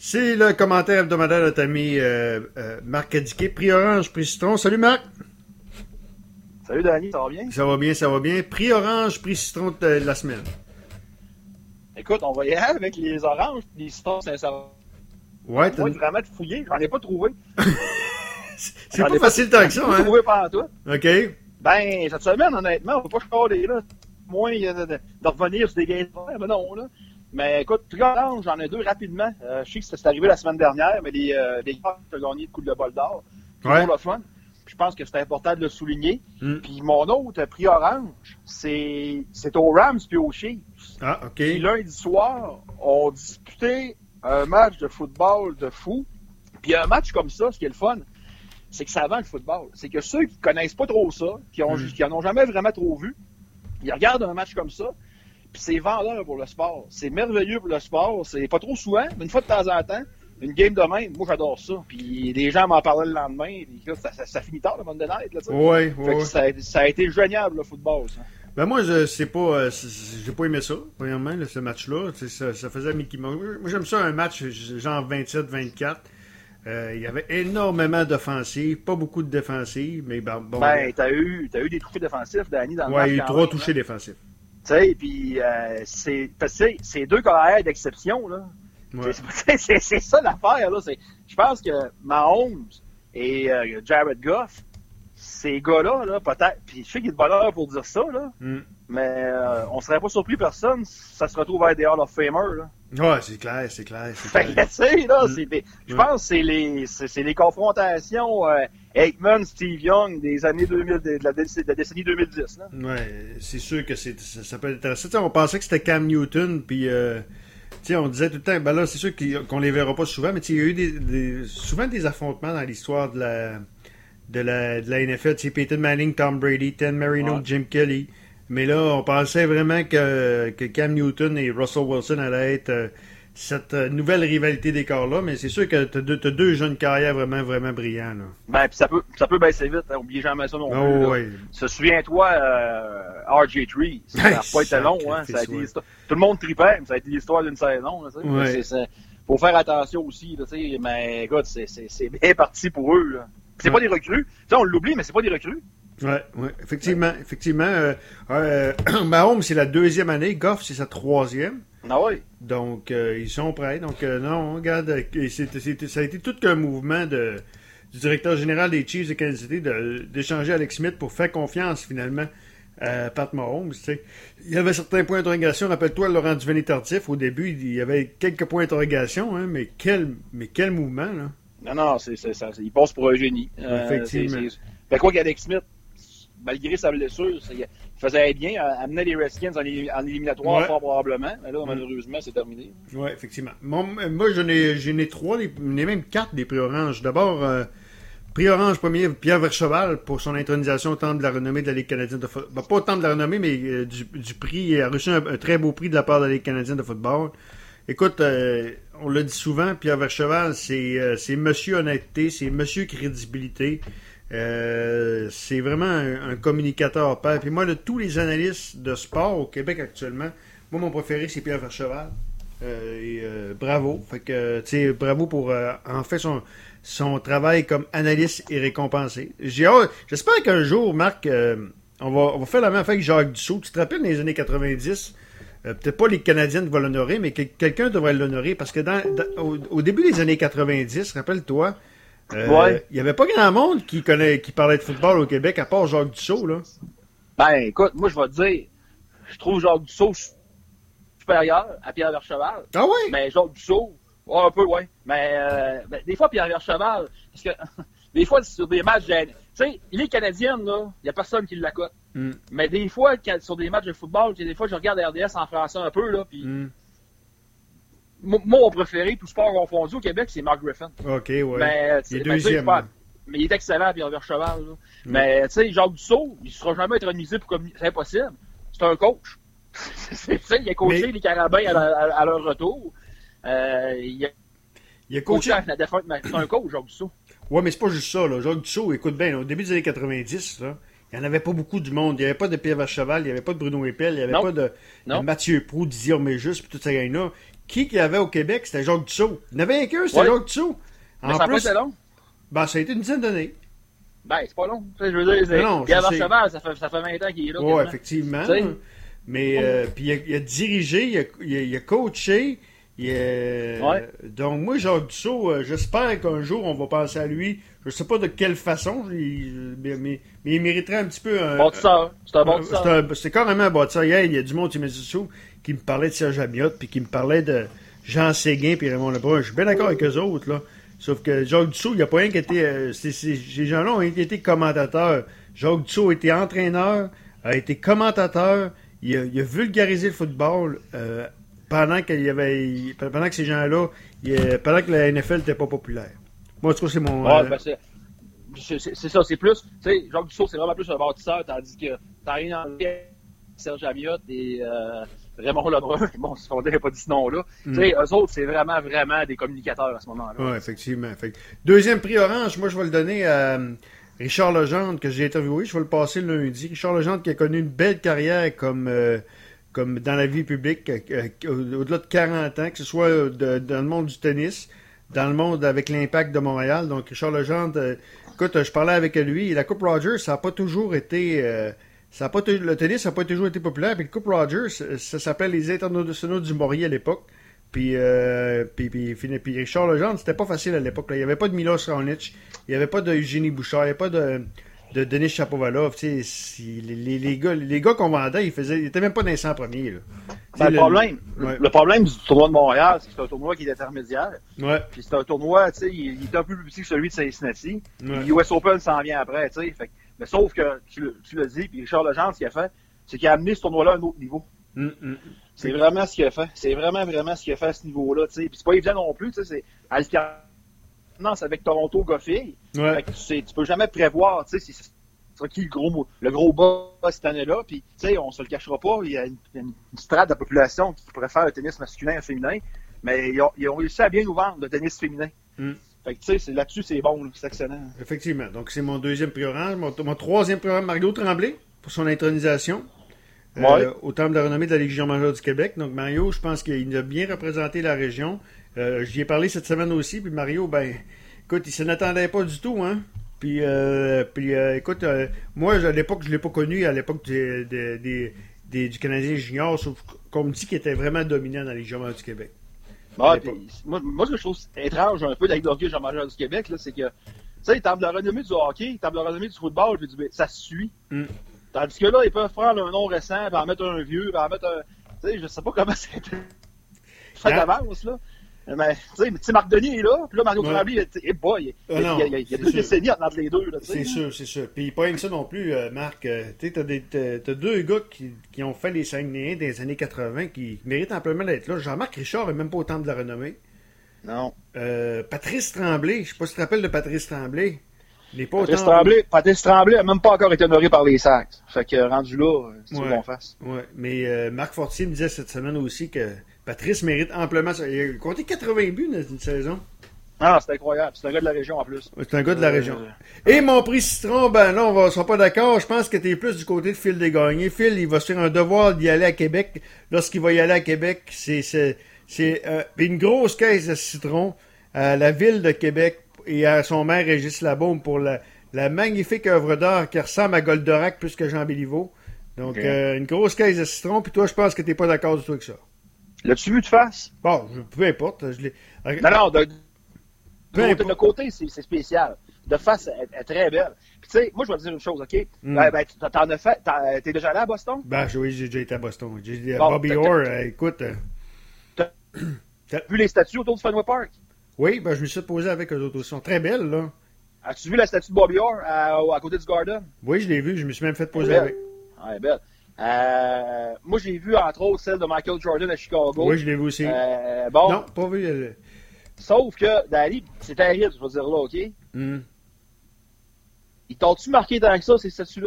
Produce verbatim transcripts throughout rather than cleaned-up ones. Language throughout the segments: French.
C'est le commentaire hebdomadaire de notre ami euh, euh, Marc Cadiquet, Prix Orange, Prix Citron. Salut Marc! Salut Danny, ça va bien? Ça va bien, ça va bien. Prix Orange, Prix Citron de la semaine. Écoute, on va y aller avec les oranges et les citrons, sincèrement. Ouais, Moi, vraiment de fouiller, j'en ai pas trouvé. C'est pas facile tant que ça, hein? Trouvé par toi. OK. Ben, cette semaine, honnêtement, on va pas chialer, là. Moins de, de, de revenir sur des gains de verre, mais non, là. Mais écoute, Prix Orange, j'en ai deux rapidement. Euh, je sais que c'est arrivé la semaine dernière, mais les, euh, les gars ont gagné le coup de bol d'or. C'est ouais. pour le fun. Je pense que c'est important de le souligner. Mm. Puis mon autre Prix Orange, c'est, c'est aux Rams puis aux Chiefs. Ah, OK. Puis lundi soir, on disputait un match de football de fou. Puis un match comme ça, ce qui est le fun, c'est que ça vend le football. C'est que ceux qui connaissent pas trop ça, qui ont, mm. qui en ont jamais vraiment trop vu, ils regardent un match comme ça, puis c'est vendeur pour le sport. C'est merveilleux pour le sport. C'est pas trop souvent, mais une fois de temps en temps, une game de même, moi j'adore ça. Puis les gens m'en parlaient le lendemain, puis là, ça, ça, ça finit tard le Monday Night. Là, oui, oui. Ouais. Ça, ça a été génial le football, ça. Ben moi, je sais pas, euh, j'ai pas aimé ça, premièrement, là, ce match-là. Ça, ça faisait Mickey Mouse. Moi, j'aime ça, un match genre vingt-sept vingt-quatre. Euh, il y avait énormément d'offensives, pas beaucoup de défensives, mais ben, bon. Ben, t'as eu, t'as eu des touchés défensifs, Danny, dans le ouais, match. Ouais, il y a eu trois touchés défensifs. Tu sais, puis euh, c'est, c'est, c'est deux carrières d'exception, là. Ouais. C'est, c'est, c'est ça l'affaire, là. C'est, je pense que Mahomes et euh, Jared Goff, ces gars-là, là, peut-être, puis je sais qu'il est de bonheur pour dire ça, là, mm. mais euh, on serait pas surpris personne si ça se retrouve à être des Hall of Famers, là. Ouais, c'est clair, c'est clair. C'est fait clair. que, tu sais, là, mm. c'est des, je pense que c'est les, c'est, c'est les confrontations euh, Aikman, Steve Young des années deux mille, de la, de la décennie deux mille dix, là. Ouais, c'est sûr que c'est, ça, ça peut être intéressant. T'sais, on pensait que c'était Cam Newton, puis euh, t'sais, on disait tout le temps, ben là, c'est sûr qu'on les verra pas souvent, mais il y a eu des, des, souvent des affrontements dans l'histoire de la, de la, de la N F L. T'sais, Peyton Manning, Tom Brady, Ted Marino, ouais. Jim Kelly. Mais là, on pensait vraiment que, que Cam Newton et Russell Wilson allaient être euh, cette euh, nouvelle rivalité des corps-là, mais c'est sûr que tu as deux, deux jeunes carrières vraiment, vraiment brillants. Là. Ben, puis ça peut, ça peut baisser vite, hein, oublie jamais ça non plus. Oh, oui. Se souviens-toi, euh, R J trois, ça n'a pas été long, hein, ça a été, tout le monde tripait, mais ça a été l'histoire d'une saison. Là, ouais. c'est, c'est, faut faire attention aussi, là, mais écoute, c'est, c'est, c'est bien parti pour eux. Là. C'est ouais. pas des recrues, t'sais, on l'oublie, mais c'est pas des recrues. Oui, ouais, effectivement. Ouais. effectivement euh, euh, Mahomes, c'est la deuxième année. Goff, c'est sa troisième. Ah oui. Donc, euh, ils sont prêts. Donc, euh, non, regarde, c'est, c'est, ça a été tout qu'un mouvement de, du directeur général des Chiefs de Kansas City de, d'échanger Alex Smith pour faire confiance, finalement, à Pat Mahomes. T'sais. Il y avait certains points d'interrogation. Rappelle-toi, Laurent Duvernay-Tardif, au début, il y avait quelques points d'interrogation, hein, mais, quel, mais quel mouvement, là. Non, non, c'est, c'est, ça, il passe pour un génie. Euh, Effectivement. C'est, c'est... Fait quoi qu'Alex Smith, malgré sa blessure, il faisait bien, amener les Redskins en, en éliminatoire ouais. fort probablement. Mais là, malheureusement, c'est terminé. Oui, effectivement. Mon, moi, j'en ai, j'en ai trois, j'en ai même quatre des prix orange. D'abord, euh, prix orange premier, Pierre Vercheval, pour son intronisation au temple de la renommée de la Ligue canadienne de football. Ben, pas au temple de la renommée, mais euh, du, du prix. Il a reçu un, un très beau prix de la part de la Ligue canadienne de football. Écoute, euh, on l'a dit souvent, Pierre Vercheval, c'est, euh, c'est monsieur honnêteté, c'est monsieur crédibilité. Euh, c'est vraiment un, un communicateur père. Puis moi, de tous les analystes de sport au Québec actuellement, moi, mon préféré, c'est Pierre Vercheval. Euh, et euh, bravo. Fait que, tu sais, bravo pour, euh, en fait, son, son travail comme analyste est récompensé. J'ai hâte, j'espère qu'un jour, Marc, euh, on, va, on va faire la même affaire avec Jacques Dussault. Tu te rappelles, dans les années quatre-vingt-dix, euh, peut-être pas les Canadiens qui vont l'honorer, mais que, quelqu'un devrait l'honorer. Parce que dans, dans, au, au début des années quatre-vingt-dix, rappelle-toi, Euh, ouais. Il n'y avait pas grand monde qui connaît, qui parlait de football au Québec, à part Jacques Dussault, là. Ben, écoute, moi, je vais te dire, je trouve Jacques Dussault supérieur à Pierre Vercheval. Ah oui? Mais Jacques Dussault, ouais, un peu, ouais. Mais, euh, ben, des fois, Pierre Vercheval, parce que, des fois, sur des matchs, tu sais, les Canadiennes, là, il n'y a personne qui l'accote. Mm. Mais des fois, sur des matchs de football, des fois, je regarde R D S en français un peu, là, puis... Mm. Mon préféré, tout sport confondu au Québec, c'est Mark Griffin. OK, ouais. Mais, il est ben, deuxième. Pas, mais il est excellent, Pierre Vercheval. Là. Mm. Mais, tu sais, Jacques Dussault, il ne sera jamais intronisé pour communiquer. C'est impossible. C'est un coach. c'est ça, il a coaché mais... les Carabins à, à, à leur retour. Euh, il a, il a coaché. coaché la défense, mais c'est un coach, Jacques Dussault. Ouais, mais c'est pas juste ça, là. Jacques Dussault, écoute bien, là, au début des années quatre-vingt-dix, là, il n'y en avait pas beaucoup du monde. Il n'y avait pas de Pierre Vercheval, il n'y avait pas de Bruno Eppel, il n'y avait non. pas de, de Mathieu Proulx, Didier Orméjus, puis toute cette gang-là. qui qu'il y avait au Québec? C'était Jacques Dussault. Il n'y en avait un qu'un, c'était ouais. Jacques Dussault. En Mais ça plus, a pas été long? Ben, ça a été une dizaine d'années. Ben, c'est pas long. Je veux dire, c'est... Non, Pierre Cheval, ça fait, ça fait vingt ans qu'il est là. Oui, effectivement. T'sais? Mais, euh, puis il a, il a dirigé, il a, il a, il a coaché. Il a... ouais. Donc, moi, Jacques Dussault, euh, j'espère qu'un jour, on va penser à lui. Je ne sais pas de quelle façon, il, mais, mais, mais il mériterait un petit peu un... Bâtisseur. C'est un bâtisseur. C'est carrément un bâtisseur. Hier, il y a du monde qui m'a dit ça, qui me parlait de Serge Amiotte, puis qui me parlait de Jean Séguin, puis Raymond Lebrun. Je suis bien d'accord avec eux autres, là. Sauf que Jacques Dussault, il n'y a pas rien qui était... Euh, c'est, c'est, ces gens-là ont été commentateurs. Jacques Dussault a été entraîneur, a été commentateur, il a, il a vulgarisé le football euh, pendant, qu'il y avait, il, pendant que ces gens-là... Il, pendant que la N F L n'était pas populaire. Moi, en tout cas, c'est mon... Ouais, euh... ben c'est, c'est, c'est, c'est ça, c'est plus... Tu sais, Jacques Dussault, c'est vraiment plus un bâtisseur, tandis que t'as rien en Serge Amiotte et euh, Raymond Lebrun, bon, si on n'avait pas dit ce nom-là, mm. tu sais, eux autres, c'est vraiment, vraiment des communicateurs à ce moment-là. Oui, effectivement. Fait. Deuxième prix orange, moi, je vais le donner à Richard Legendre, que j'ai interviewé. Je vais le passer le lundi. Richard Legendre, qui a connu une belle carrière comme, euh, comme dans la vie publique, euh, au-delà de quarante ans, que ce soit de, dans le monde du tennis, dans le monde avec l'Impact de Montréal. Donc, Richard Legendre, euh, écoute, je parlais avec lui. La Coupe Rogers, ça n'a pas toujours été... Euh, Ça a pas t- le tennis n'a pas toujours été populaire. Puis le Coupe Rogers, ça, ça s'appelait les Internationaux du Maury à l'époque. Puis, euh, puis, puis, puis Richard Legendre, c'était pas facile à l'époque. Là. Il n'y avait pas de Milos Raonic, il n'y avait pas de Eugénie Bouchard, il n'y avait pas de, de Denis Chapovalov. Tu sais, si, les, les, les, gars, les gars qu'on vendait, ils faisaient, ils étaient même pas dans les cent premiers. Là. Ben, le, le, problème, ouais. le problème du tournoi de Montréal, c'est que c'est un tournoi qui est intermédiaire. Ouais. Puis c'est un tournoi, tu sais, il, il est un peu plus petit que celui de Cincinnati. Ouais. Le U S Open s'en vient après, tu sais. Fait mais sauf que, tu, le, tu l'as dit, puis Richard Legendre, ce qu'il a fait, c'est qu'il a amené ce tournoi-là à un autre niveau. Mm, mm. C'est vraiment ce qu'il a fait. C'est vraiment, vraiment ce qu'il a fait à ce niveau-là, tu sais. Puis c'est pas évident non plus, tu sais, c'est alternance avec Toronto Gauffille. Ouais. Fait que tu sais, tu peux jamais prévoir, tu sais, c'est, c'est qui le gros, le gros bas cette année-là, puis tu sais, on se le cachera pas, il y a une, une, une strate de la population qui pourrait faire le tennis masculin et féminin, mais ils ont, ils ont réussi à bien nous vendre le tennis féminin. Mm. Fait que tu sais, c'est, là-dessus, c'est bon, là, c'est excellent. Effectivement. Donc, c'est mon deuxième prix orange. Mon, mon troisième prix orange, Mario Tremblay, pour son intronisation ouais. euh, au Temple de la renommée de la Légion majeure du Québec. Donc, Mario, je pense qu'il a bien représenté la région. Euh, j'y ai parlé cette semaine aussi. Puis Mario, ben, écoute, il s'en attendait pas du tout, hein. Puis, euh, puis euh, écoute, euh, moi, à l'époque, je ne l'ai pas connu, à l'époque des, des, des, des, du Canadien junior, sauf qu'on me dit qu'il était vraiment dominant dans la Légion majeure du Québec. Ah, puis, moi, moi, ce que je trouve étrange un peu avec le hockey majeur du Québec, là, c'est que, tu sais, table de renommée du hockey, table de renommée du football, puis du, ça se suit. Mm. Tandis que là, ils peuvent prendre un nom récent, puis en mettre un vieux, puis en mettre un. Tu sais, je sais pas comment c'est fait d'avance, là. Mais, tu sais, Marc Denis est là, puis là, Mario Tremblay, hey boy, il y a, il y a, il y a deux décennies entre les deux, là, tu sais. C'est sûr, c'est sûr. Puis pas rien que ça non plus, euh, Marc. Euh, tu sais, t'as, des, t'as, t'as deux gars qui, qui ont fait les Saguenayens des années quatre-vingts qui méritent amplement d'être là. Jean-Marc Richard est même pas au Temple de la renommée. Non. Euh, Patrice Tremblay, je sais pas si tu te rappelles de Patrice Tremblay. Il est pas Patrice autant... Tremblay, Patrice Tremblay n'a même pas encore été honoré par les Sacs. Fait que rendu là, c'est ouais, ce qu'on fasse. Ouais, mais euh, Marc Fortier me disait cette semaine aussi que Patrice mérite amplement. Il a compté quatre-vingts buts dans une saison. Ah, c'est incroyable. C'est un gars de la région en plus. C'est un gars de la euh... région. Et mon prix Citron, ben là, on ne sera pas d'accord. Je pense que tu es plus du côté de Phil Desgagnés. Phil, il va se faire un devoir d'y aller à Québec. Lorsqu'il va y aller à Québec, c'est, c'est, c'est euh, une grosse caisse de citron à la ville de Québec et à son maire Régis Labaume pour la, la magnifique œuvre d'art qui ressemble à Goldorak plus que Jean Béliveau. Donc, okay. euh, une grosse caisse de citron. Puis toi, je pense que tu n'es pas d'accord du tout avec ça. L'as-tu vu de face? Bon, peu importe. Je l'ai... Non, non, de... De le côté, c'est, c'est spécial. De face, elle, elle est très belle. Puis tu sais, moi, je vais te dire une chose, OK? Mm. Ben, ben, t'en as fait... T'en, t'es déjà allé à Boston? Ben, oui, j'ai déjà été à Boston. J'ai, bon, Bobby Orr, euh, écoute... Euh, t'as, t'as vu les statues autour du Fenway Park? Oui, ben, je me suis posé avec eux autres aussi. Ils sont très belles, là. As-tu vu la statue de Bobby Orr à, à côté du Garden? Oui, je l'ai vu. Je me suis même fait poser elle avec. Ah, elle est belle. Euh, moi, j'ai vu, entre autres, celle de Michael Jordan à Chicago. Oui, je l'ai vu aussi. Euh, bon. Non, pas vu. Elle... Sauf que, Danny, c'est terrible, je veux dire là, OK? Mm. Ils t'ont-tu marqué tant que ça, ces statues-là?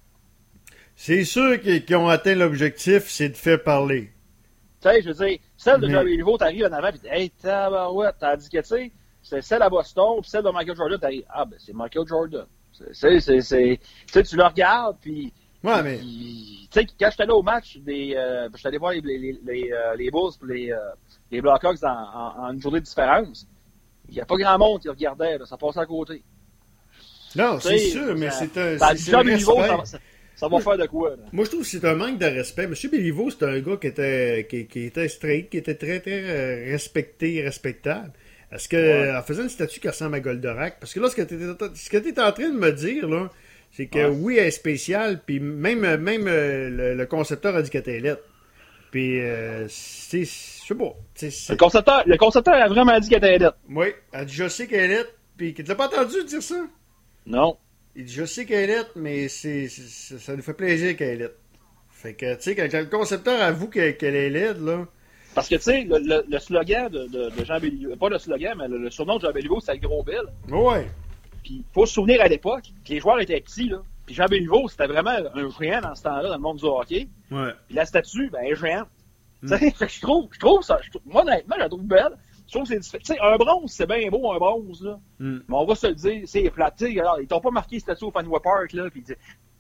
C'est sûr qu'ils, qu'ils ont atteint l'objectif, c'est de faire parler. Tu sais, je veux dire, celle de mm. Jerry Rivo, t'arrives en avant, pis hey, tabarouette, tandis que, tu sais, c'est celle à Boston, pis celle de Michael Jordan, t'arrives, ah, ben, c'est Michael Jordan. C'est, c'est, c'est, c'est tu sais, tu le regardes, puis Ouais, mais. Tu sais, quand j'étais allé au match, des, euh, j'étais allé voir les, les, les, les, euh, les Bulls et les, euh, les Blackhawks en, en, en une journée de différence. Il n'y a pas grand monde qui regardait, là, ça passait à côté. Non, c'est T'sais, sûr, mais ça- c'est un. ça- c'est- c'est ça, un le niveau, respect. ça, va- ça, ça va faire de quoi, là? Moi, je trouve que c'est un manque de respect. Monsieur Béliveau, c'est un gars qui était, qui, qui était straight, qui était très, très euh, respecté et respectable. Est-ce que, Ouais. en faisant une statue qui ressemble à Goldorak, parce que là, ce que tu es en train de me dire, là, c'est que Ouais. oui, elle est spéciale, puis même, même euh, le, le concepteur a dit qu'elle était lettre. Puis, euh, c'est, je sais pas. tu sais, c'est- Le concepteur, le concepteur a vraiment dit qu'elle était lettre. Oui, elle dit, je sais qu'elle est lettre, puis tu l'as pas entendu dire ça? Non. Il dit, je sais qu'elle est lettre, mais c'est, c'est- ça nous fait plaisir qu'elle est lettre. Fait que, tu sais, quand le concepteur avoue qu'elle, qu'elle est laide, là. Parce que, tu sais, le, le, le slogan de, de, de Jean Béliveau, pas le slogan, mais le, le surnom de Jean Béliveau, c'est le Gros Bill. Ouais. Puis, il faut se souvenir à l'époque que les joueurs étaient petits, là. Puis Jean Béliveau, c'était vraiment un géant dans ce temps-là, dans le monde du hockey. Ouais. Puis la statue, ben, elle est géante. Mm. Tu sais, fait que je trouve, je trouve ça, je trouve- moi, honnêtement, je la trouve belle. Je trouve que c'est différent. Tu sais, un bronze, c'est bien beau, un bronze, là. Mm. Mais on va se le dire, c'est plat. Tu sais, alors, ils t'ont pas marqué statue au Fenway Park, là. Puis, tu sais,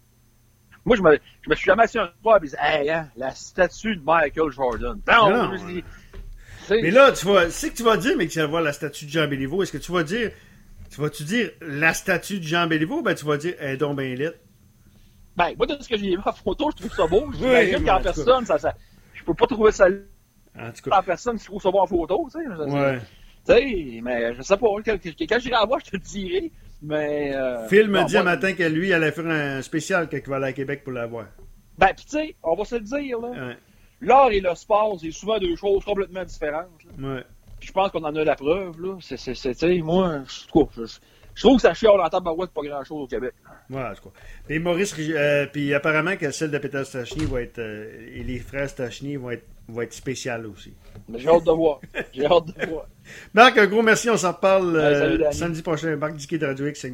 moi, je me, je me suis jamais assis un soir et dit, hey, hein, la statue de Michael Jordan. Non, Non, je me suis ouais. dit, tu sais, Mais là, tu vas, c'est que tu vas dire, mais que tu vas voir la statue de Jean Béliveau. Est-ce que tu vas dire, tu vas-tu dire la statue de Jean Béliveau, ben tu vas dire, elle est donc bien laide. ben, moi, de ce que j'ai vu en photo, je trouve ça beau. Oui, J'imagine mais qu'en en tout cas. personne, ça, ça, je peux pas trouver ça En tout cas. en personne si je trouve ça beau en photo, tu sais. Je- Ouais. Tu sais, mais je sais pas. Quand, quand j'irai la voir, je te le dirai. Mais. Euh, Phil me non, dit moi, un matin que lui, il allait faire un spécial quand il va aller à Québec pour la voir. Ben, pis tu sais, on va se le dire, là. Ouais. L'art et le sport, c'est souvent deux choses complètement différentes. Là. Ouais. Puis je pense qu'on en a la preuve, là. C'est, c'est, c'est, tu sais, moi, je, je, je, je trouve que ça chiale en tabarouette pas grand-chose au Québec. Ouais, en tout cas. Puis Maurice, euh, puis apparemment que celle de Peter Stachny va être, euh, et les frères Stachny vont être, vont être spéciales aussi. Mais j'ai hâte de voir. J'ai hâte de voir. Marc, un gros merci, on s'en reparle Ouais, euh, salut, Danny. samedi prochain. Marc Diquet de Radio X.